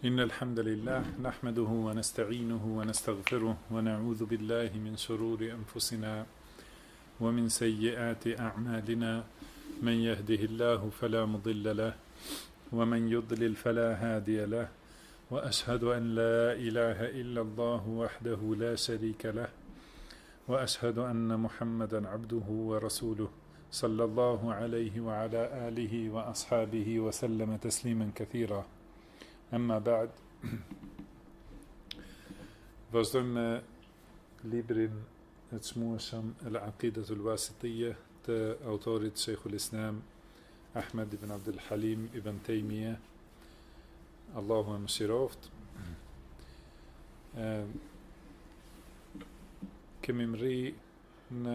إن الحمد لله نحمده ونستعينه ونستغفره ونعوذ بالله من شرور أنفسنا ومن سيئات أعمالنا من يهده الله فلا مضل له ومن يضلل فلا هادي له وأشهد أن لا إله إلا الله وحده لا شريك له وأشهد أن محمدا عبده ورسوله صلى الله عليه وعلى آله وأصحابه وسلم تسليما كثيرا. Amma ba'd, vazhdojmë me librin e çmueshëm Al-Aqidatul Wasitiyya të autorit Sheikhul Islam Ahmed ibn Abdul Halim ibn Taymiyah, Allahu e mëshiroft. Kemi mri në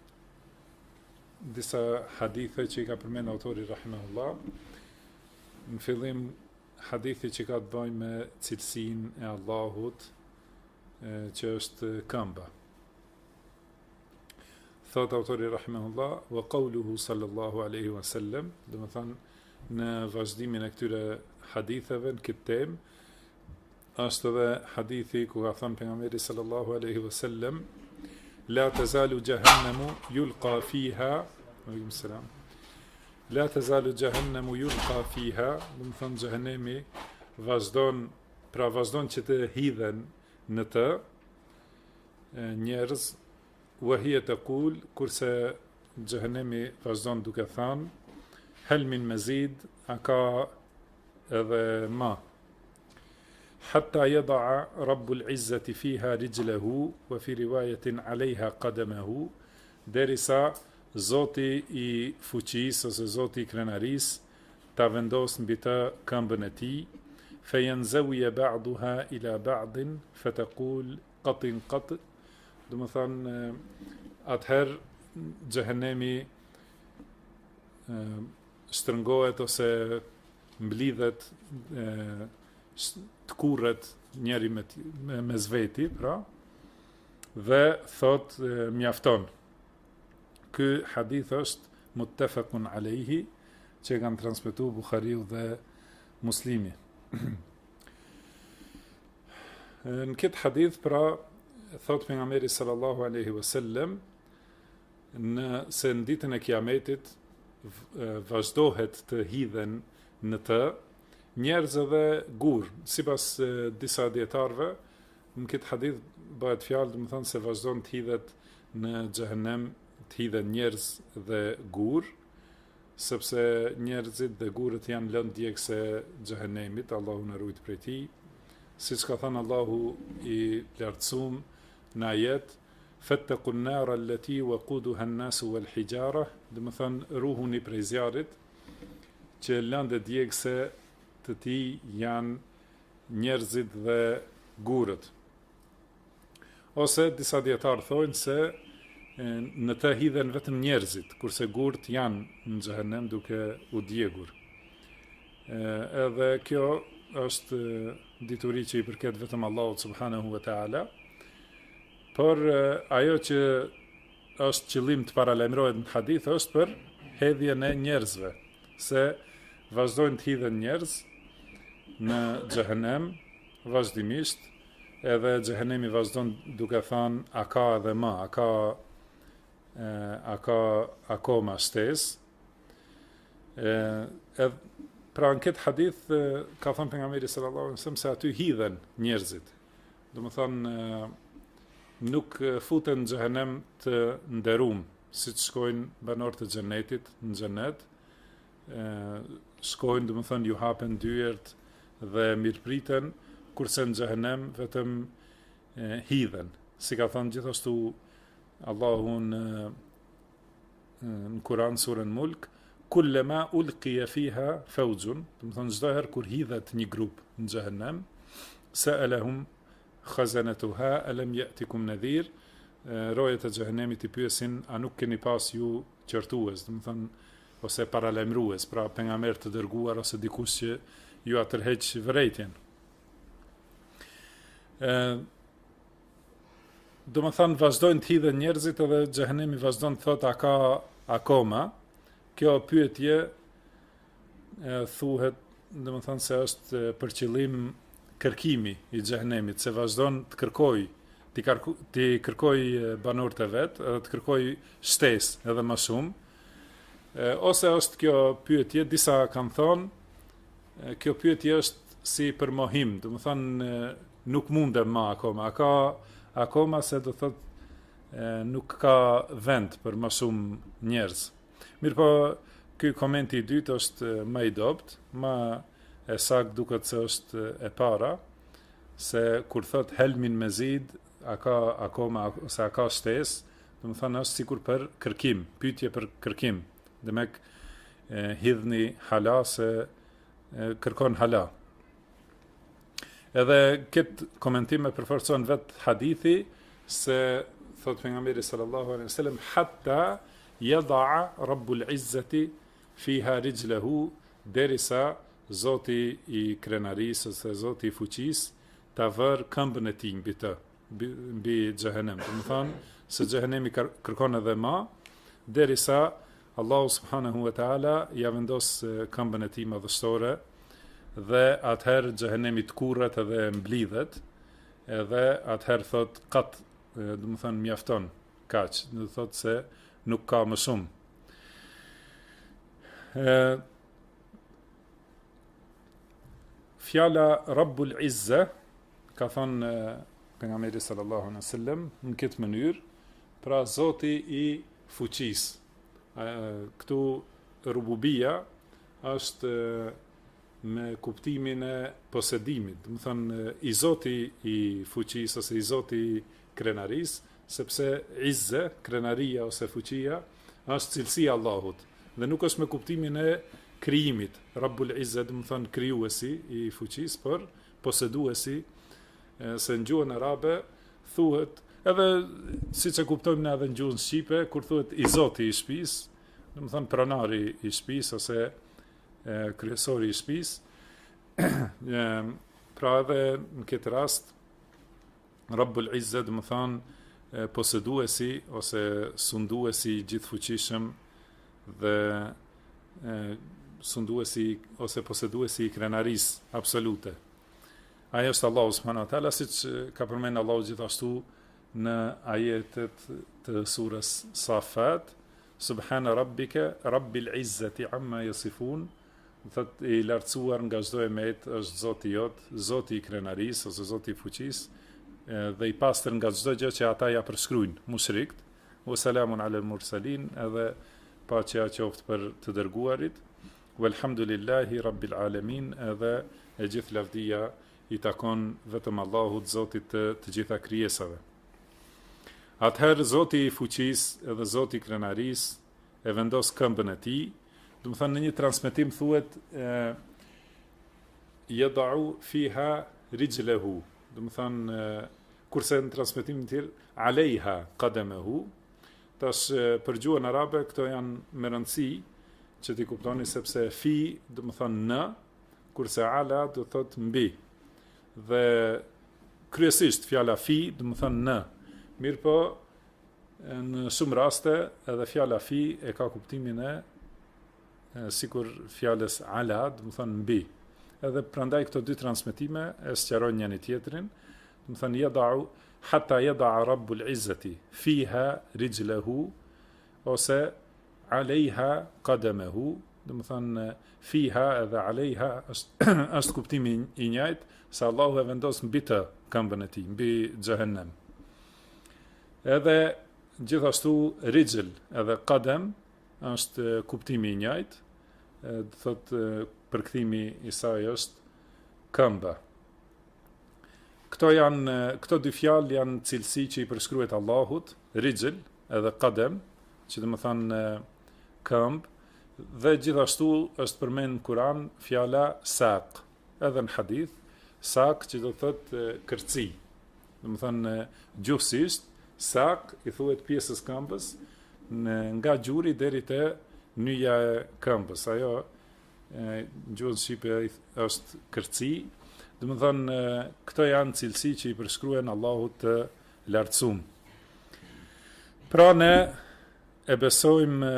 disa hadithe që i ka përmend autori rahimahullah. Në fillim hadithi që ka të bëjë me cilësinë e Allahut, që është këmba. Thot autori rahimahullah, wa qawluhu sallallahu alaihi wasallam, do të thënë në vazhdimin e këtyre haditheve në këtë temë, është edhe hadithi ku ka thënë pejgamberi sallallahu alaihi wasallam, la tazalu jahannamu yulqa fiha, alaykum salam. La tazalu jahannamu yulqa fiha, do të thonë xhehenemi vazhdon që të hidhen në të njerëz, wa hiya taqul, kurse xhehenemi vazhdon duke thënë hal min mazid, a ka edhe ma. Hatta yada'a rabbul izzati fiha rijlahu wa fi riwayatin 'alayha qadamahu, derisa Zoti i fuqisë ose Zoti i krenarisë ta vendos mbi të këmbën e tij, fa yanzawiya ba'daha ila ba'din fataqul qatin qat, do të thonë atëherë xhehenemi shtrëngohet ose mblidhet, të kurret njëri me zveti, pra, dhe thot mjafton. Ky hadith është muttafaqun alayhi, që kanë transmetuar Buhariu dhe Muslimi. Në këtë hadith, pra, thot pejgamberi sallallahu alaihi wasallam, se në ditën e Kiametit vazhdohet të hidhen në të njerëz dhe gur. Sipas disa dietarëve, në këtë hadith bëhet fjalë, do të thonë se vazhdon të hidhet në xhehenem, të hidhen njerëz dhe gur, sepse njerëzit dhe gurët janë lënë djegse xhehenemit, Allahu na ruaj prej tij. Siç ka thënë Allahu i lartësuar në ajet, fattaqun nar allati waquduha an-nas wal hijara, do të thonë ruhuni prej zjarrit që lëndë djegse të tij janë njerëzit dhe gurët. Ose disa dietar thonë se në të hidhen vetëm njerëzit, kurse gurt janë në xhehenem duke u djegur. Edhe kjo është dituri që i përket vetëm Allahut subhanahu wa taala, por ajo që është qëllim të paralajmërohet në hadith është për hedhjen e njerëzve, se vazhdojnë të hidhen njerëz në xhehenem vazhdimisht, edhe xhehenemi vazhdon duke thënë a ka edhe më, a ka ma shtes. Pra në këtë hadith ka thënë pejgamberi sallallahu alaihi wasallam se aty hidhen njerëzit. Do të thonë nuk futen në xhehenem të nderuar, siç shkojnë banorët e xhenetit në xhenet. Shkojnë, do të thonë ju hapen dyert dhe mirëpriten, kurse në xhehenem vetëm hidhen. Si ka thënë gjithashtu Allahu në Kur'an surën Mulk, kullama ulqiya fiha fawjun, do të thonë çdo herë kur hidhet një grup në xhehenem, sa'alahum khazanatuha alam ya'tikum nadhir, rojet e xhehenemit i pyesin a nuk keni pas ju qortues, do të thonë ose paralajmërues, pra pejgamber të dërguar ose dikush që ju atërheq vërejtjen. Do më thënë vazhdojnë të hidhen njerëzit edhe xhehenemi vazhdojnë të thot a ka akoma. Kjo pyetje thuhet, do më thënë se është për qëllim kërkimi i xhehenemit, se vazhdon të kërkoj, ti kërkoj banorët e vet, edhe të kërkoj shtesë edhe më shumë. Ose është kjo pyetje, disa kanë thonë, kjo pyetje është si për mohim, do të thonë nuk mundem ma akoma, akoma se do thotë nuk ka vend për më shumë njerëz. Mirë po, ky komenti i dytë është më i dobët, më e saktë duket se është e para, se kur thot helmin mezid, a ka akoma ose a ka shtesë, do të thonë është sikur për kërkim, pyetje për kërkim. Demek hidhni hala se kërkon hala. Edhe këtë komentim e përforcon vetë hadithi se thot pejgamberi sallallahu alaihi wasallam hatta yada'a rabbul izzati fiha rijlahu, derisa Zoti i krenarisë ose Zoti i fuqisë ta vër këmbën e tij mbi xhehenem. Do të thonë se xhehenemi kërkon edhe më, derisa Allahu subhanahu wa taala ja vendos këmbën e tij madhështore dhe atëherë xhehenemi të kurret edhe mblidhet, edhe atëherë thot kat, do të thonë mjafton kaq, do të thotë se nuk ka më shumë. Fjala Rabbul Izza ka thënë pejgamberi sallallahu alaihi wasallam në këtë mënyrë, pra Zoti i fuqisë. Këtu rububia është me kuptimin e posedimit, do të thonë i Zoti i fuqisë ose i Zoti i krenarisë, sepse izze, krenaria ose fuqia, është cilësia Allahut, dhe nuk është me kuptimin e krijimit. Rabbul Izza do të thonë krijuesi i fuqisë, por poseduesi, se në gjuhën arabe thuhet, edhe siç e kuptojmë ne edhe në gjuhën shqipe, kur thuhet i Zoti i shtëpisë, do të thonë pronari i shtëpisë ose kryesori i shtëpisë. Pra edhe në këtë rast Rabbul Izza do të thonë poseduesi ose sunduesi i gjithfuqishëm dhe sunduesi ose poseduesi i krenarisë absolute. Ai është Allahu subhanahu wa taala, siç ka përmendur Allahu gjithashtu në ajetet të surës Safat, subhana rabbika rabbil izzati amma yasifun, thot i lartësuar nga çdo emet është Zoti jot, Zoti i krenarisë ose Zoti i fuqisë, dhe i pastër nga çdo gjë që ata ja përshkruajnë mushrikët. Wa salamun alal mursalin, edhe paqja qoftë për të dërguarit. Walhamdulillahi rabbil alamin, edhe e gjithë lavdia i takon vetëm Allahut, Zotit të gjitha krijesave. Atëherë Zoti i fuqisë edhe Zoti i krenarisë e vendos këmbën e tij, do të thonë në një transmetim thuhet yad'u fiha rijlahu, do të thonë kurse në transmetimin tjetër alejha qadamahu. Tash për gjuhën arabe këto janë me rëndësi që ti kuptoni, sepse fi do të thonë në, kurse ala do të thotë mbi. Dhe kryesisht fjala fi do të thonë në. Mirë po, në shumë raste edhe fjala fi e ka kuptimin e sikur fjalës ala do të thonë mbi. Edhe prandaj këto dy transmetime e sqarojnë njëri tjetrin. Do të thonë yada'u hatta yada'a rabbul izzati fiha rijlahu, ose alejha qadamahu, do të thonë fiha edhe alejha është kuptimi i njëjtë, se Allahu e vendos mbi të këmbën e tij, mbi xhehenem. Edhe gjithashtu rijl edhe qadam është kuptimi i njëjtë, do thotë përkthimi i saj është këmba. Këto dy fjalë janë cilësi që i përshkruhet Allahut, rijl edhe qadam, që do të thonë këmbë, dhe gjithashtu është përmend në Kur'an fjala saq, edhe në hadith saq që do të thotë kërci. Do të thonë gjuhësisht saq i thuhet pjesës këmbës nga gjuri deri te nyja e këmbës. Ajo gjuhën shqipe është kërci. Do të thonë këto janë cilësi që i përshkruhen Allahut të lartësuar. Pra ne e besojmë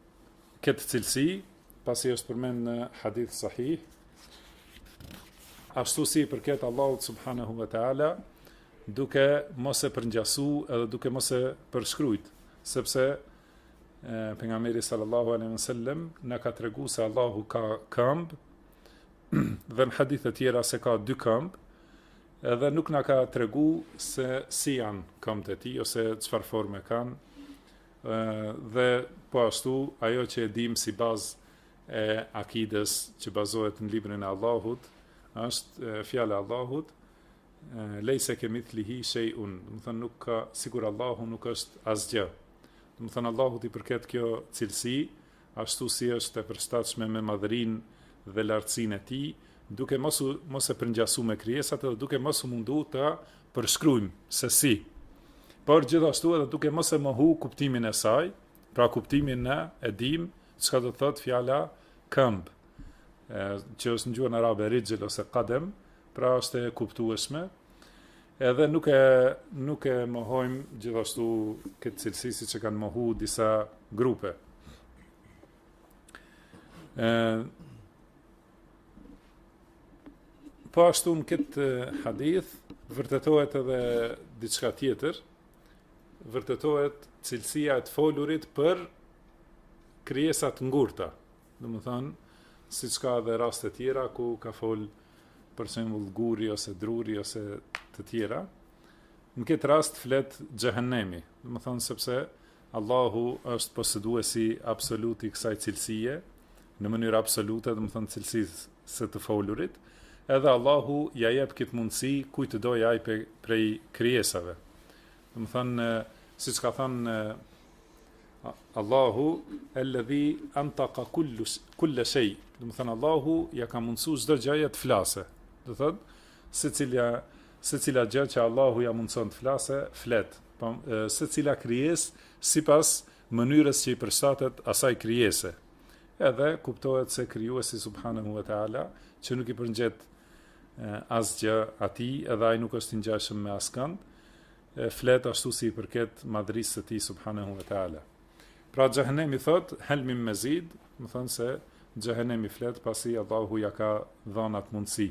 këtë cilësi, pasi është përmend në hadith sahih, ashtu si përket Allahut subhanahu wa taala, duke mos e përngjasu edhe duke mos e përshkrujt, sepse pejgamberi sallallahu alaihi wasallam na ka treguar se Allahu ka këmbë dhe në hadithe tjera se ka dy këmbë, edhe nuk na ka tregu se si janë këmbët e tij ose çfarë forme kanë. Dhe po ashtu ajo që e dim si bazë e akides që bazohet në librin e Allahut është fjala e Allahut, lejse kemithlihi shay'un, do të thënë nuk ka, sigur Allahu nuk është asgjë. Do të thënë Allahut i përket kjo cilësi, ashtu si është e përshtatshme me madhërinë dhe lartësinë e tij, duke mos e përngjasu me krijesat edhe duke mos u mundu të përshkruajmë se si. Por gjithashtu edhe duke mos e mohu kuptimin e saj, pra kuptimin e dim çka do të thotë fjala këmbë, që është në gjuhën arabe rijl ose qadem, pra është e kuptueshme, edhe nuk e mohojmë gjithashtu këtë cilësi siç e kanë mohu disa grupe. Po ashtu në këtë hadith vërtetohet edhe diçka tjetër, vërtetohet cilësia e të folurit për krijesat ngurta. Domethënë, siç ka edhe raste tjera ku ka fol për shembull guri ose druri ose të tjera. Në këtë rast flet xhehenemi, domethënë sepse Allahu është posëduesi absolut i kësaj cilësie, në mënyrë absolute, domethënë cilësisë së të folurit. Edhe Allahu ja jep këtë mundësi kujt të dojë ai prej krijesave. Do të thënë, siç ka thënë Allahu, alladhi antaqa kull shay. Do të thënë Allahu ja ka mundsuar çdo gjë të flasë. Do thotë, secila gjë që Allahu ja mundson të flasë, flet. Po secila krijesë sipas mënyrës që i përshtatet asaj krijese. Edhe kuptohet se krijuesi subhanahu wa taala, që nuk i përngjet asgjë atij, edhe ai nuk është i ngjashëm me askënd, flet ashtu si i përket madhërisë së tij subhanahu wa taala. Pra xhehenemi thot hal min mazid, do të thonë se xhehenemi flet pasi Allahu ja ka dhënë atë mundësi.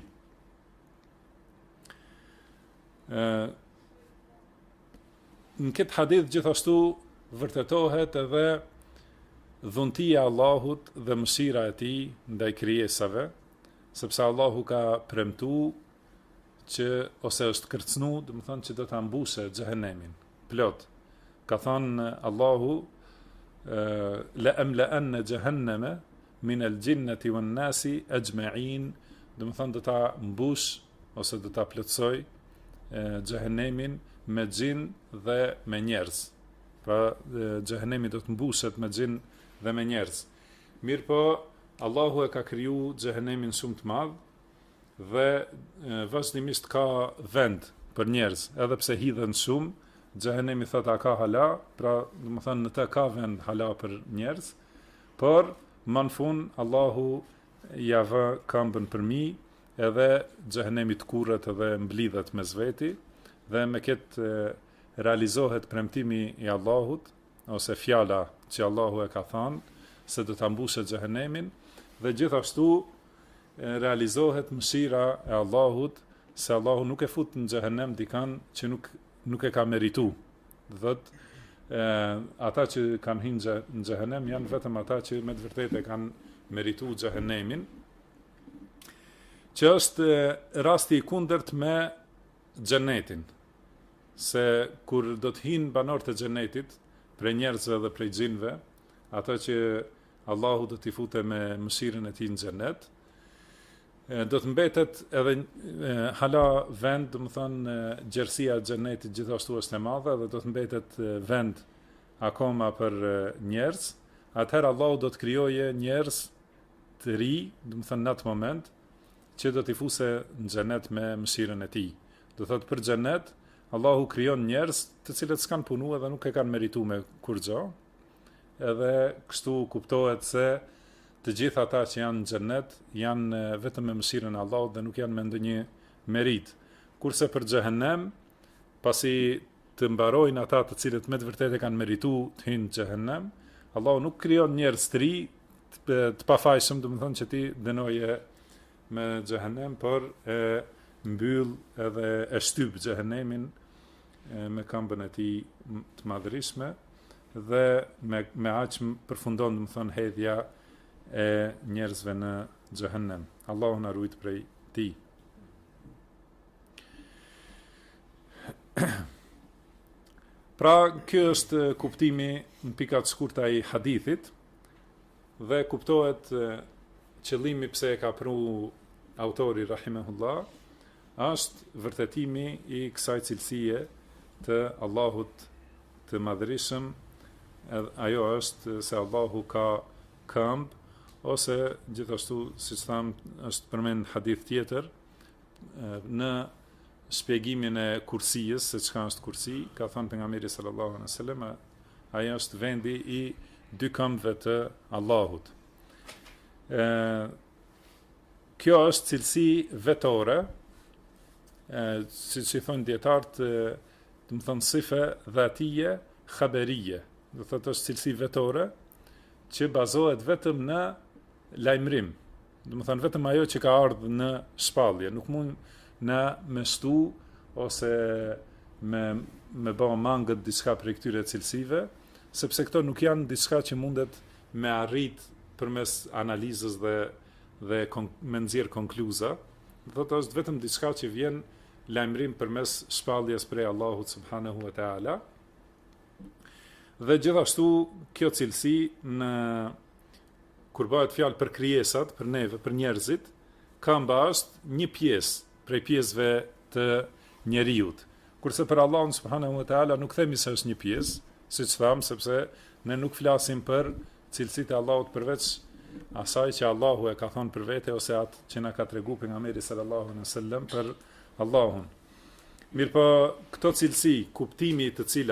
Në këtë hadith gjithashtu vërtetohet edhe dhuntia e Allahut dhe mëshira e tij ndaj krijesave, sepse Allahu ka premtuar që ose është kërcënu, do të thonë që do ta mbushe xhehenemin plot. Ka thënë Allahu la amla'anna jahannama min al-jinnati wan-nasi ajma'in, do të thonë do ta mbush ose do ta plotësoj xhehenemin me xhin dhe me njerëz. Pra xhehenemi do të mbushet me xhin dhe me njerëz. Mirë po, Allahu e ka kriju xhehenemin shumë të madh dhe vazhdimisht ka vend për njerëz, edhe pse hidhen shumë, xhehenemi thotë ka hala, pra do të thonë në të ka vend hala për njerëz, por më në fund Allahu ja vë këmbën për mi, edhe xhehenemi të kurret edhe mblidhet mes veti, dhe me këtë realizohet premtimi i Allahut ose fjala që Allahu e ka thënë se do ta mbushet xhehenemin, dhe gjithashtu realizohet mëshira e Allahut, se Allahu nuk e fut në xhehenem dikan që nuk e ka meritu. Do thotë ata që kanë hyrë në xhehenem janë vetëm ata që me të vërtetë kanë merituar xhehenemin, që është rasti i kundërt me xhenetin. Se kur do të hinë banorët e xhenetit, prej njerëzve dhe prej xhinëve, ata që Allahu do t'i fute me mëshirën e tij në xhenet, do të mbetet edhe hala vend, do të thonë gjerësia e xhenetit gjithashtu është e madhe dhe do të mbetet vend akoma për njerëz. Atëherë Allahu do të krijoje njerëz të ri, do të thonë në atë moment, që do t'i fuse në xhenet me mëshirën e tij. Do thotë për xhenet Allahu krijon njerëz të cilët s'kan punuar dhe nuk e kanë merituar me kurrë. Edhe kështu kuptohet se të gjithë ata që janë në xhenet janë vetëm me mëshirën e Allahut dhe nuk janë me ndonjë merit. Kurse për xhehenem, pasi të mbarojnë ata të cilët me të vërtetë kanë merituar të hyjnë në xhehenem, Allahu nuk krijon njerëz të ri të pafajshëm, domethënë që ti dënoje me xhehenem, por e mbyll edhe e shtyp xhehenemin me këmbën e tij të madhërisme dhe me aq përfundon domethënë hedhja e njerëzve në xhehenem. Allahu na ruaj prej tij. Pra, kjo është kuptimi në pikat shkurta i hadithit dhe kuptohet qëllimi pse e ka pru autori rahimahullah është vërtetimi i kësaj cilësie të Allahut të madhërisëm, ajo është se Allahu ka këmbë, ose gjithashtu, siç tham, është përmend hadith tjetër në shpjegimin e kursijës, se çka është kursi, ka thënë pejgamberi sallallahu alaihi wasallam, ajo është vendi i dy këmbëve të Allahut. Kjo është cilësi vetore, siç i thonë dietarët, do të thonë sife dhatije khaberije, do thotë është cilësi vetore që bazohet vetëm në lajmërim. Do të thonë vetëm ajo që ka ardhur në shpallje, nuk mund në me shtu ose me bë mangët diçka për këtyre cilësive, sepse këto nuk janë diçka që mundet me arrit përmes analizës dhe me nxjerr konkluza. Do të është vetëm diçka që vjen lajmërim përmes shpalljes prej Allahut subhanahu wa taala. Dhe gjithashtu kjo cilësi kur bëhet fjalë për krijesat, për neve, për njerëzit, këmba është një pjesë prej pjesëve të njeriut. Kurse për Allahun subhanahu wa taala nuk themi se është një pjesë, siç tham, sepse ne nuk flasim për cilësitë e Allahut përveç asaj që Allahu e ka thënë për vete ose atë që na ka treguar pejgamberi sallallahu alaihi wasallam për Allahun. Mirpo këto cilësi, kuptimi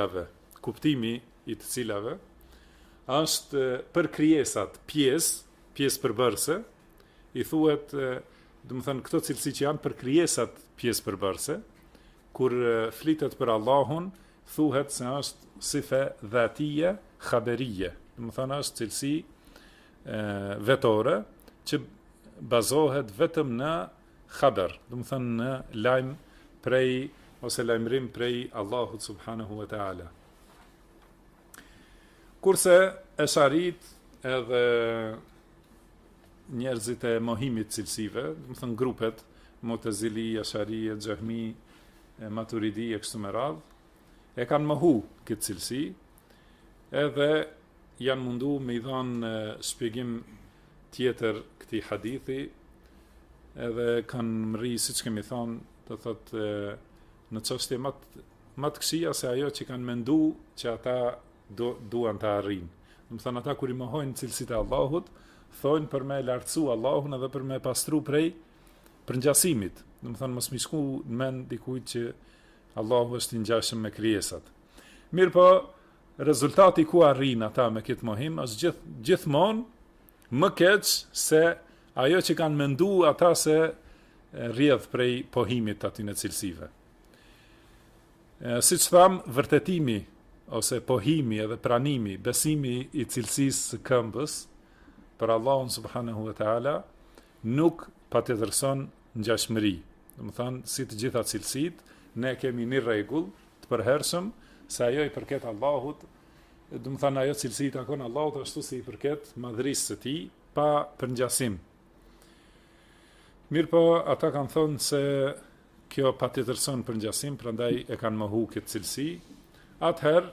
i të cilave është për krijesat pjesë përbërëse, i thuhet, do të thënë, këto cilësi që janë për krijesat pjesë përbërëse, kur flitet për Allahun, thuhet se është sife dhatije khaberije. Do të thënë është cilësi vetore që bazohet vetëm në khaber, do të thënë në lajm prej ose lajmërim prej Allahut subhanahu wa taala. Kurse esharit edhe njerëzit e mohimit cilësive, do të thënë grupet Mu'tazili, Ashari, Xahmi, Maturidi e kështu me radhë, e kanë mohu këtë cilësi, edhe janë mundu me i dhanë shpjegim tjetër këtij hadithi, edhe kanë mri, siç kemi thonë, do thotë në çështje më të këqija se ajo që kanë mendu që ata duan të arrijnë. Do të thënë ata kur i mohojnë cilësitë e Allahut, thonë për me lartësu Allahun edhe për me pastru prej përngjasimit. Do të thënë mos mi shku në mend dikujt që Allahu është i ngjashëm me krijesat. Mirë po, rezultati ku arrin ata me këtë mohim është gjithmonë më keq se ajo që kanë mendu ata se rrjedh prej pohimit të atyre cilësive. Siç tham, vërtetimi ose pohimi edhe pranimi, besimi i cilësisë së këmbës për Allahun subhanahu wa taala nuk patjetërson ngjashmëri. Do të thonë, si të gjitha cilësitë, ne kemi një rregull të përhershëm se ajo i përket Allahut, do të thonë ajo cilësi i takon Allahut ashtu si i përket madhërisë së tij, pa përngjasim. Mirë po, ata kanë thonë se kjo patjetërson përngjasim, prandaj e kanë mohu këtë cilësi. Atëherë,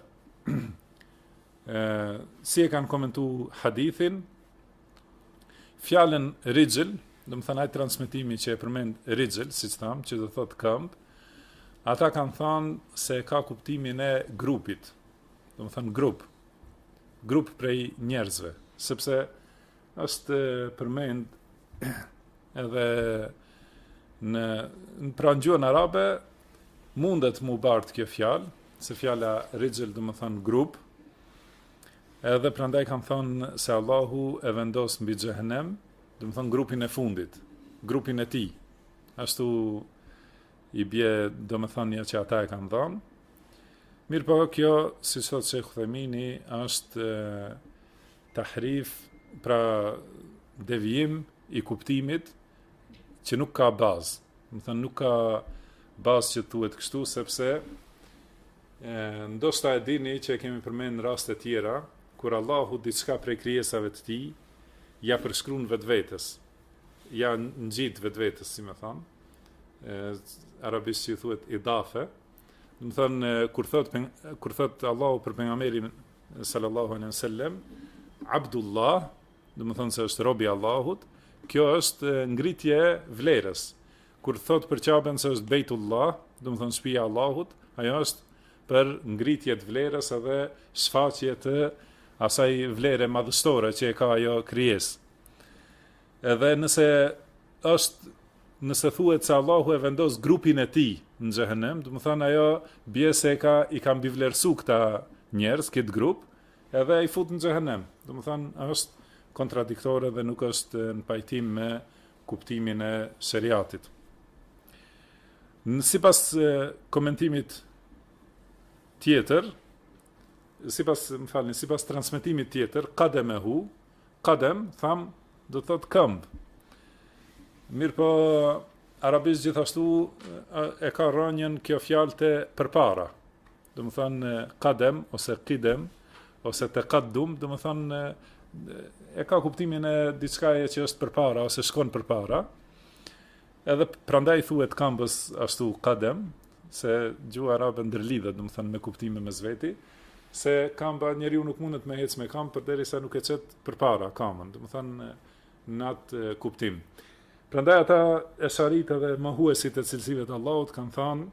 si e kanë komentu hadithin, fjalën rijl, do të thënë ai transmetimi që e përmend rijl, siç tham, që do thotë këmbë, ata kanë thënë se ka kuptimin e grupit, do të thënë grup prej njerëzve, sepse është përmend edhe në gjuhën arabe mundet mu bart kjo fjalë, se fjala rijl do të thënë grup, edhe prandaj kanë thënë se Allahu e vendos mbi xhehenem, do të thënë grupin e fundit, grupin e tij. Ashtu i bie, do të thënë që ata e kanë dhënë. Mirë po, kjo, si thot Sheikh Uthemini, është tahrif, pra devijim i kuptimit që nuk ka bazë. Do të thënë nuk ka bazë që thuhet kështu, sepse ndoshta e dini që e kemi përmendur në raste tjera kur Allahu diçka prej krijesave të tij ja përshkruan vetvetes, ja ngjit vetvetes, si më thon, arabisht që thuhet idafe. Do të thënë kur thot Allahu për pejgamberin sallallahu alaihi wasallam, Abdullah, do të thënë se është robi i Allahut, kjo është ngritje vlerës. Kur thot për Ka'ben se është Bejtullah, do të thënë shtëpia e Allahut, ajo është për ngritje të vlerës edhe shfaqje të asaj vlere madhështore që e ka ajo krijesë. Edhe nëse thuhet se Allahu e vendos grupin e tij në xhehenem, do të thënë ajo bie se i ka mbivlerësu këta njerëz, këtë grup, edhe i fut në xhehenem. Do të thënë është kontradiktore dhe nuk është në pajtim me kuptimin e shariatit. Sipas komentimit tjetër, sipas transmetimit tjetër, qadem tham do të thotë këmbë. Mirë po, arabisht gjithashtu e ka rënjën kjo fjalë të përpara. Do të thënë qadem ose qidem ose taqaddum, do të thënë e ka kuptimin e diçkaje që është përpara ose shkon përpara. Edhe prandaj thuhet këmbës ashtu qadem, se gjuha arabe ndërlidhet, do të thënë me kuptime mes veti, se këmba njeriu nuk mundet me ecë me këmbë përderisa nuk e çet përpara këmbën, do të thënë në atë kuptim. Prandaj ata esharit edhe mohuesit e cilësive të Allahut kanë thënë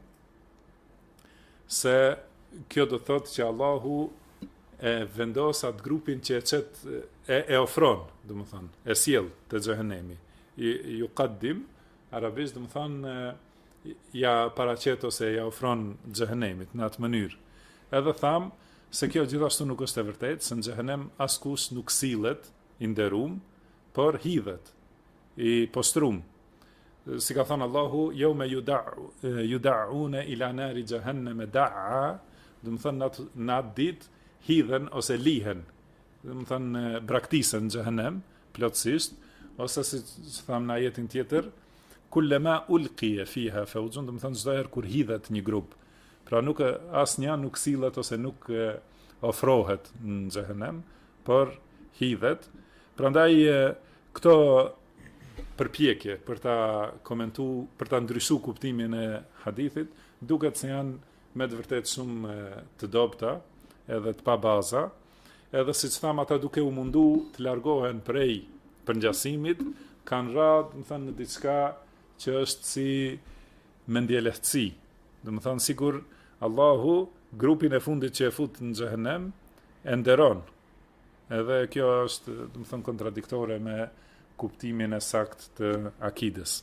se kjo do thotë që Allahu e vendos atë grupin që e ofron, do të thënë, e sjell te xhehenemi. Yuqaddim arabisht do të thënë ja paraqet ose ja ofron xhehenemit në atë mënyrë. Edhe tham se kjo gjithashtu nuk është e vërtetë, se në xhehenem askush nuk sillet i nderuar, por hidhet i postrum. Si ka thënë Allahu, yawma yud'auna ila nari jahannam da'a, do të thënë në atë ditë hidhen ose lihen, do të thënë braktisen në xhehenem plotësisht, ose si thamë në ajetin tjetër, kullama ulqiya fiha fawjun, do të thënë çdo herë kur hidhet një grup. Pra nuk asnjë nuk sillet ose nuk ofrohet në xhehenem, por hidhet. Prandaj këto përpjekje për ta komentuar, për ta ndryshuar kuptimin e hadithit, duket se janë me të vërtetë shumë të dobta, edhe të pa baza, edhe siç tham ata duke u mundu të largohen prej përngjasimit, kanë radhë, do të thënë në diçka që është si mendjelehtësi. Do të thënë sigur Allahu grupin e fundit që e fut në xhehenem e nderon. Edhe kjo është, do të thënë, kontradiktore me kuptimin e saktë të akides.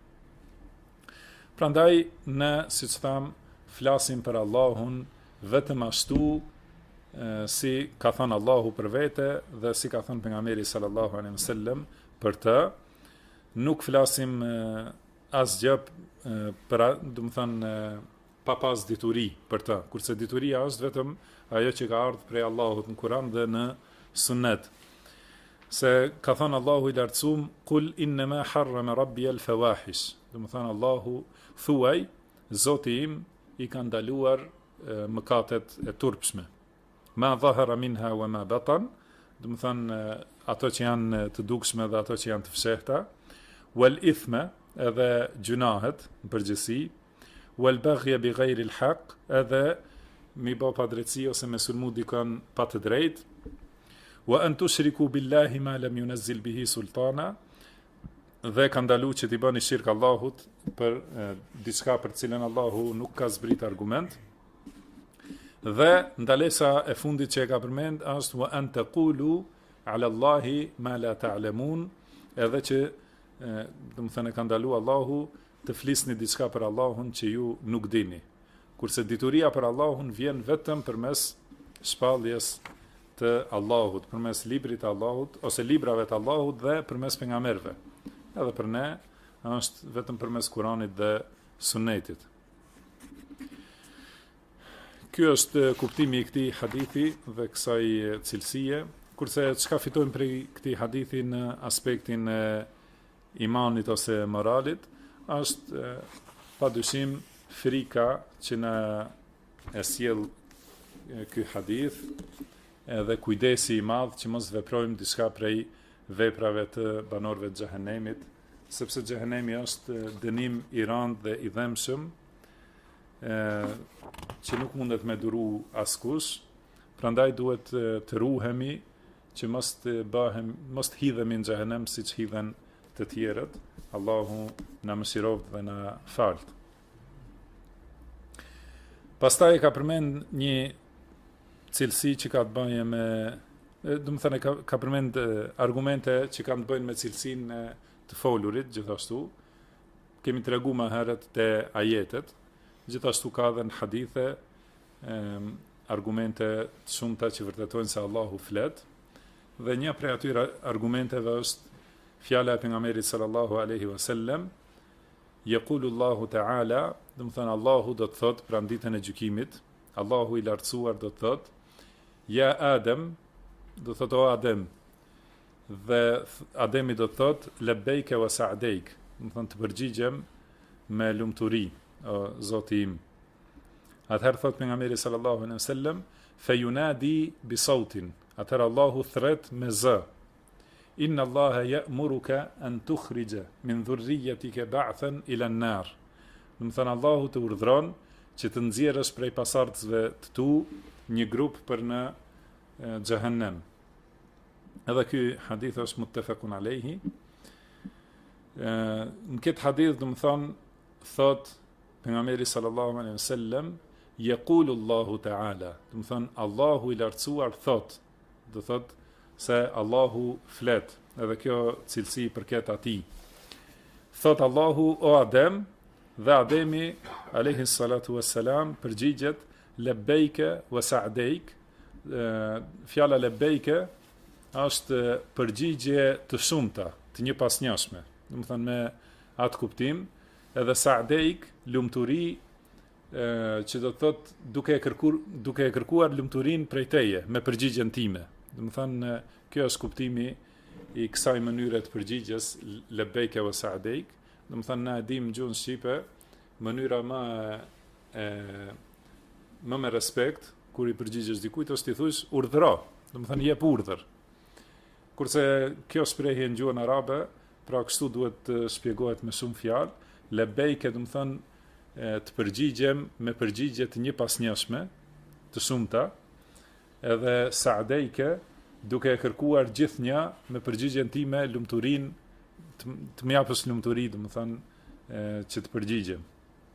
Prandaj ne, siç tham, flasim për Allahun vetëm ashtu si ka thënë Allahu për vete dhe si ka thënë pejgamberi sallallahu alaihi wasallam për të. Nuk flasim asgjë për, do të thënë, pa pas dituri për të, kurse dituria është vetëm ajo që ka ardhur prej Allahut në Kur'an dhe në Sunnet. Se ka thënë Allahu i lartësuar, "Qul innama harrama rabbi al-fawahish", do të thënë Allahu thuaj, Zoti im i ka ndaluar mëkatet e turpshme. Ma dhahara minha wa ma batan, do të thënë ato që janë të dukshme dhe ato që janë të fshehta, wal ithma, edhe gjunahet në përgjithësi, wal baghya bi ghayri al-haq, edhe mi bë pa drejtësi ose me sulmu dikon pa të drejtë, wa an tushriku billahi ma lam yunzil bihi sultana, dhe ka ndalu që t'i bëni shirk Allahut për diçka për cilën Allahu nuk ka zbrit argument. Dhe ndalesa e fundit që e ka përmend është wa an taqulu ala Allahi ma la ta'lamun, edhe që do të thënë ka ndalu Allahu të flisni diçka për Allahun që ju nuk dini. Kurse dituria për Allahun vjen vetëm përmes shpalljes të Allahut, përmes librit të Allahut ose librave të Allahut dhe përmes pejgamberëve. Edhe për ne është vetëm përmes Kuranit dhe Sunnetit. Ky është kuptimi i këtij hadithi dhe kësaj cilësie, kurse çka fitojmë prej këtij hadithi në aspektin e imanit ose moralit, është padyshim frika që na e sjell ky hadith, edhe kujdesi i madh që mos veprojmë diçka prej veprave të banorëve të xhehenemit, sepse xhehenemi është dënim i rënd dhe i dhëmshëm, që nuk mundet me duru askush. Prandaj duhet të ruhemi që mos të hidhemi në xhehenem siç hidhen të tjerët. Allahu na mëshiroft dhe na falt. Pastaj ka përmend një cilësi që ka të bëjë me, do të thënë ka përmend argumente që kanë të bëjnë me cilësinë të folurit, gjithashtu kemi treguar më herët te ajetet, gjithashtu ka edhe në hadithe argumente të shumta që vërtetojnë se Allahu flet, dhe një prej atyre argumenteve është fjala e pejgamberit sallallahu alaihi wasallam, yaqulu Allahu ta'ala, do të thënë Allahu do të thotë pranë ditën e gjykimit, Allahu i lartësuar do të thotë: ja Adem, do të thotë o Adem, dhe Ademi do të thotë labbaik wa sa'daik, do të thënë të përgjigjem me lumturi, o Zoti im. Atëherë thotë pejgamberi sallallahu alaihi wasallam, fayunadi bi sautin, atëherë Allahu thret me zë: inna Allaha ya'muruka an tukhrija min dhurriyyatika ba'than ila an-nar. Do të thënë Allahu të urdhron që të nxjerrësh prej pasardhësve të tu një grup për në xhehenem. Edhe ky hadith është muttafaqun alayhi. Në këtë hadith do të thonë thot pejgamberi sallallahu alaihi wasallam, yaqulu Allahu ta'ala, do të thonë Allahu i lartësuar thot, do thot se Allahu flet, edhe kjo cilësi përket atij. Thot Allahu o Adem, dhe Ademi alayhi salatu wassalam përgjigjet labbaike wa sa'daik. Fjala labbaike është përgjigje të shumta, të njëpasnjashme, do të thënë me atë kuptim, edhe sa'daik lumturi, që do të thotë duke e kërkuar lumturinë prej teje me përgjigjen time. Do të thënë kjo është kuptimi i kësaj mënyre të përgjigjes labbaike wa sa'daik. Do të thënë na e dim gjuhën shqipe mënyra më me respekt kur i përgjigjesh dikujt është i thush urdhëro, do të thënë jep urdhër. Kurse kjo shprehje në gjuhën arabe, pra kështu duhet të shpjegohet me shumë fjalë. Labbaike do të thënë të përgjigjem me përgjigje të njëpasnjashme, të shumta, edhe sa'daike duke e kërkuar gjithnjë me përgjigjen time lumturinë, të më japësh lumturi, do të thënë që të përgjigjem.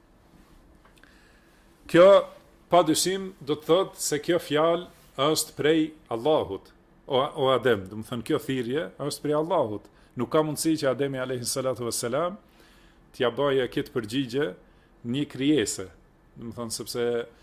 Kjo padyshim do të thotë se kjo fjalë është prej Allahut, o Adem, do të thënë kjo thirrje është prej Allahut. Nuk ka mundësi që Ademi alayhi salatu wassalam t'ia bëjë këtë përgjigje një krijese. Do të thënë sepse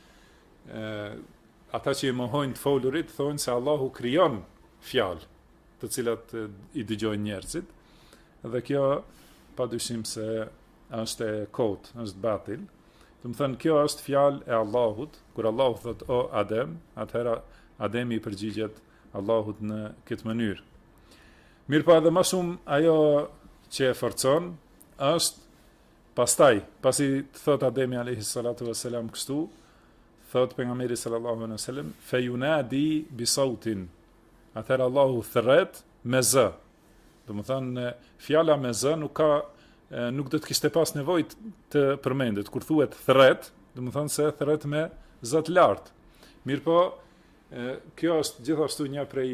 ata që i mohojnë të folurit thonë se Allahu krijon fjalë, të cilat i dëgjojnë njerëzit. Dhe kjo padyshim se është e kot, është batil. Do të thënë kjo është fjalë e Allahut, kur Allahu thotë o Adem, atëherë Ademi i përgjigjet Allahut në këtë mënyrë. Mirë pa edhe më shumë ajo që e forcon është pastaj, pasi të thotë Ademi alayhi salatu wassalam kështu, thotë pejgamberi sallallahu alaihi wasallam, fayunadi bi sautin. Atëherë Allahu thret me zë. Do të thënë fjala me zë nuk do të kishte pas nevojë të përmendet kur thuhet thret, do të thënë se thret me zë të lartë. Mirpo kjo është gjithashtu një prej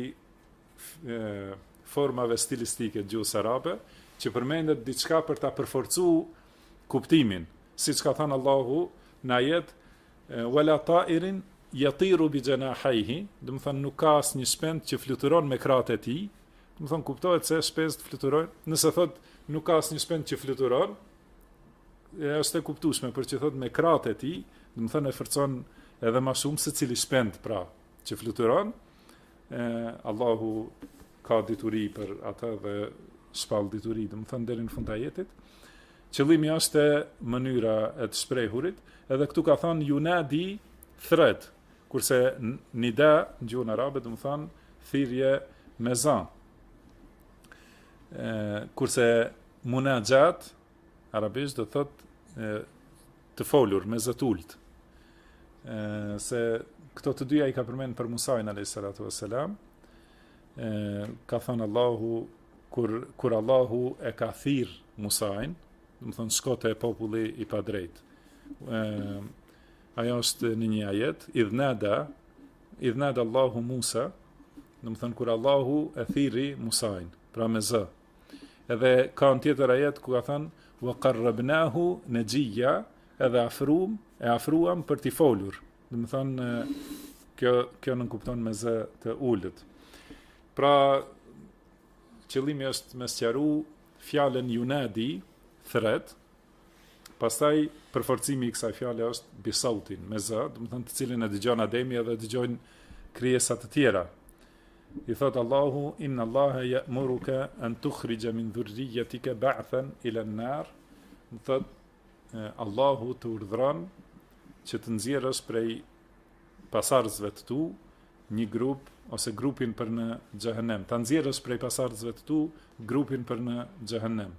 formave stilistike të gjuhës arabe, që përmendet diçka për ta përforcuar kuptimin, siç ka thënë Allahu në ajet wala ta'irin yatiru bi janahihi, do të thënë nuk ka asnjë shpend që fluturon me krahët e tij. Do të thënë kuptohet se shpendët fluturojnë. Nëse thot nuk ka asnjë shpend që fluturon, është e kuptueshme, për që thot me krahët e tij, do të thënë e forcon edhe më shumë se cili shpend pra që fluturon. Allahu ka dituri për atë dhe shpall dituri, do të thënë deri në fund të ajetit. Qëllimi është mënyra e të shprehurit, edhe këtu ka thënë yunadi thret, kurse nida në gjuhën arabe do të thënë thirrje me zë. Kurse munajat, arabisht do thot të folur me zë t'ullt. Se këto të dyja i ka përmend për Musajin alayhis salatu wassalam. Ka thënë Allahu kur Allahu e ka thirr Musajin, do të thonë shkote e populli i padrejt. Ajo është në një ajet, idh nada Allahu Musa, do të thonë kur Allahu e thirri Musajin, pra me zë. Edhe ka në tjetër ajet ku ka thënë wa qarrabnahu najiyya, edhe afruam për t'i folur. Do të thonë kjo nuk kupton me zë të ulët. Pra qëllimi është me sqaru fjalën yunadi, thret, pastaj përforcimi i kësaj fjale është bisautin, me zë, do të thonë të cilin e dëgjon Ademi edhe dëgjojnë krijesat të tjera. I thot Allahu, inna Allaha ya'muruka an tukhrija min dhurriyyatika ba'than ila an-nar. Do thot Allahu të urdhron që të nxjerrësh prej pasardhësve të tu një grup ose grupin për në xhehenem. Ta nxjerrësh prej pasardhësve të tu grupin për në xhehenem.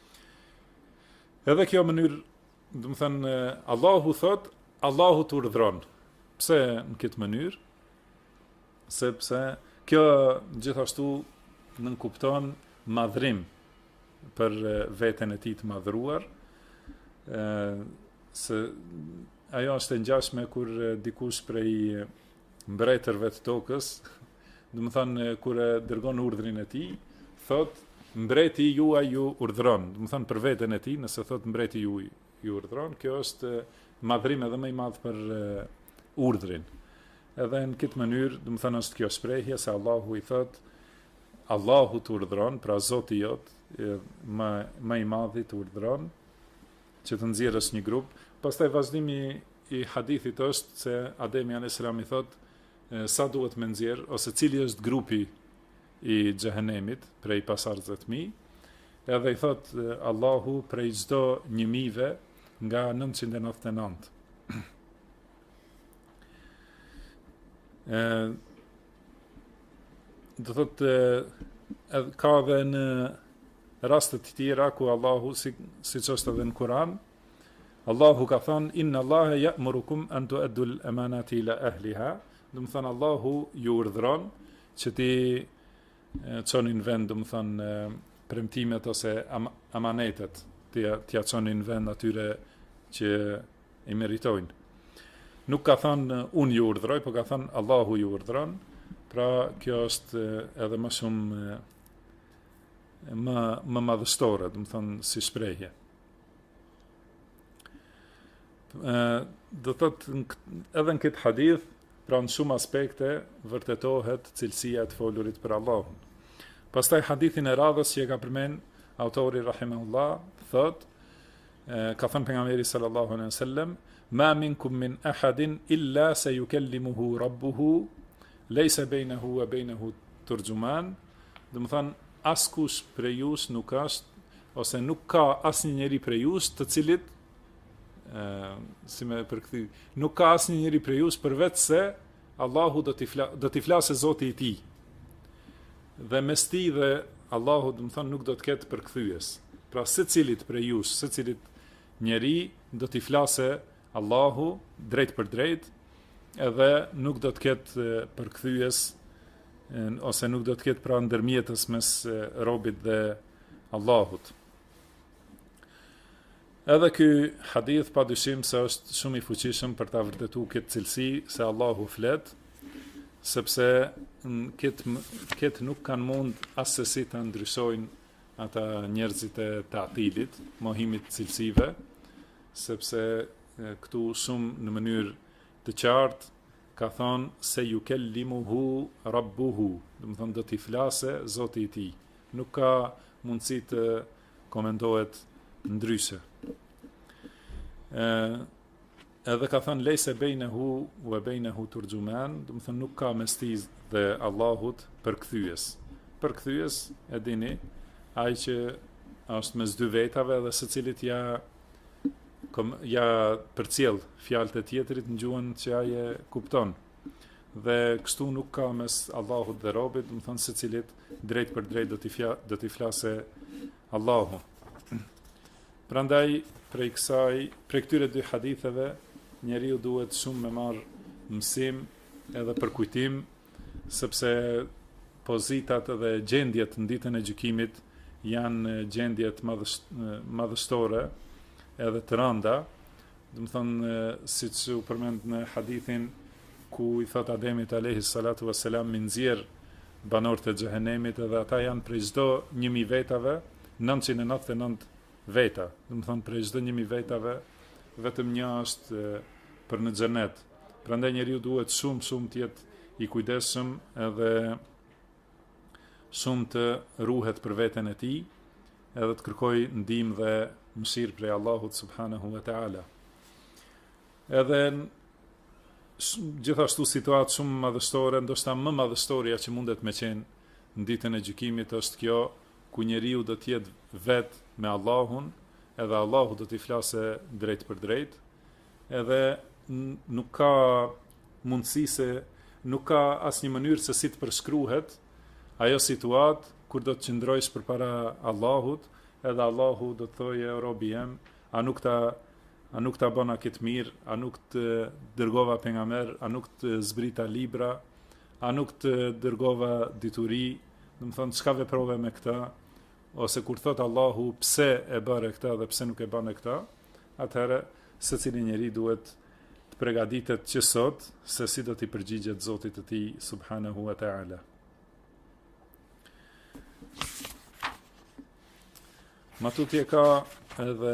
Edhe kjo mënyrë, do të thënë Allahu thot, Allahu të urdhron. Pse në këtë mënyrë? Sepse kjo gjithashtu nënkupton madhrim për veten e tij të madhruar. Se ajo është e ngjashme kur dikush prej mbretërve të tokës, do të thonë kur e dërgon urdhrin e tij, thot mbreti juaj ju urdhron, do të thonë për veten e tij, nëse thot mbreti ju urdhron, kjo është madhrim edhe më i madh për urdhrin. Edhe në këtë mënyrë, do të thonë është kjo shprehje se Allahu i thot Allahu të urdhron, pra Zoti jot, më i madhi të urdhron që të nxjerrësh një grup. Pastaj vazhdimi i hadithit është se Ademi alayhis salam i thot sa duhet me nxjerr ose cili është grupi i xhehenemit prej pasardhësve të mi. Edhe i thot Allahu prej çdo 1000-ve nga 999. Do thot ka dhe në rastet të tjera ku Allahu siç është edhe në Kur'an, Allahu ka thënë inna Allaha ya'murukum an tu'addu al-amanati ila ahliha. Do të thënë Allahu ju urdhëron që ti çoni në vend, do të thënë premtimet ose amanetet, t'ia çoni në vend atyre që i meritojnë. Nuk ka thënë unë ju urdhëroj, por ka thënë Allahu ju urdhëron. Pra kjo është edhe më shumë më madhështore, do të thënë si shprehje. Do thotë edhe në këtë hadith, pra në shumë aspekte vërtetohet cilësia e të folurit për Allahun. Pastaj hadithin e radhës që e ka përmend autori rahimahullah, thot, ka thënë pejgamberi sallallahu alaihi wasallam, ma minkum min ahadin illa sayukallimuhu rabbuhu laysa bainahu wa bainahu turjuman. Do të thonë askush prej jush nuk është ose nuk ka asnjë njeri prej jush të cilit si me përkthy, nuk ka asnjë njeri prej jush përveç se Allahu do t'i flasë Zoti i tij. Dhe mes tij dhe Allahu, do të thonë, nuk do të ketë përkthyes. Pra secilit prej jush, secilit njeri do t'i flasë Allahu drejt për drejt, edhe nuk do të ketë përkthyes ose nuk do të ketë pra ndërmjetës mes robit dhe Allahut. Edhe ky hadith padyshim se është shumë i fuqishëm për ta vërtetuar këtë cilësi se Allahu flet, sepse këtë nuk kanë mund asesi të ndryshojnë ata njerëzit e ta'tilit, mohimit cilësive, sepse këtu shumë në mënyrë të qartë ka thonë se yukellimuhu rabbuhu, do të thonë do t'i flase Zoti i tij. Nuk ka mundësi të komentohet ndryshe. Edhe ka thënë lejse bejnehu wa bejnehu turjuman, do të thonë nuk ka mes tij dhe Allahut përkthyes. Përkthyes e dini, ai që është mes dy vetave dhe secilit ja përcjell fjalët e tjetrit në gjuhën që ai e kupton. Dhe kështu nuk ka mes Allahut dhe robit, do të thonë secilit drejt për drejt do t'i flasë Allahu. Prandaj, prej këtyre dy haditheve, njeriu duhet shumë me marr mësim edhe për kujtim, sepse pozitat dhe gjendjet në ditën e gjykimit janë gjendjet madhështore edhe të rënda. Do të thonë, siç u përmend në hadithin ku i thot Ademit alayhi salatu wassalam mi nxjerr banorët e xhehenemit, edhe ata janë prej çdo 1000 vetave 999 veta. Do të thonë, prej çdo 1000 vetave vetëm një është për në xhenet. Prandaj njeriu duhet shumë të jetë i kujdesshëm edhe shumë të ruhet për veten e tij, edhe të kërkoj ndihmë dhe mëshirë prej Allahut subhanahu wa taala. Edhe gjithashtu situatë shumë madhështore, ndoshta më madhështoria që mundet me qenë në ditën e gjykimit është kjo ku njeriu do të jetë vetë me Allahun, edhe Allahu do t'i flasë drejt për drejt, edhe nuk ka mundësi se nuk ka asnjë mënyrë se si të përshkruhet ajo situatë kur do të qëndrojsh përpara Allahut, edhe Allahu do të thojë o robi jem, a nuk ta bëna këtë mirë, a nuk të dërgova pejgamber, a nuk të zbrita libra, a nuk të dërgova dituri, do të thonë çka veprove me këtë, ose kur thot Allahu pse e bëre këtë dhe pse nuk e bën këtë, atëherë secili njeri duhet të përgatitet që sot se si do t'i përgjigjet Zotit të tij subhanahu wa taala. Matutje ka edhe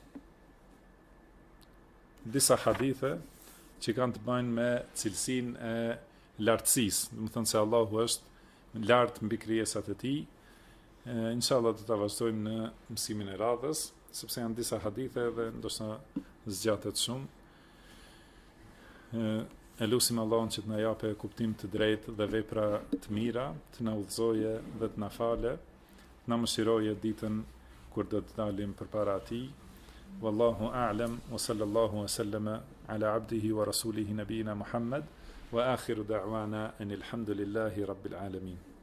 disa hadithe që kanë të bëjnë me cilësinë e lartësisë, do të thonë se Allahu është lart mbi krijesat e tij. Inshallah do ta vazhdojmë në mësimin e radhës, sepse janë disa hadithe dhe ndoshta zgjatet shumë. E lutim Allahun që të na japë kuptim të drejtë dhe vepra të mira, të na udhëzoje dhe të na falë, të na mëshiroje ditën kur do të dalim përpara Tij. Wallahu a'lam wa sallallahu wa sallama ala abdihi wa rasulihi nabiyina Muhammad wa akhiru da'wana anil hamdulillahi rabbil alamin.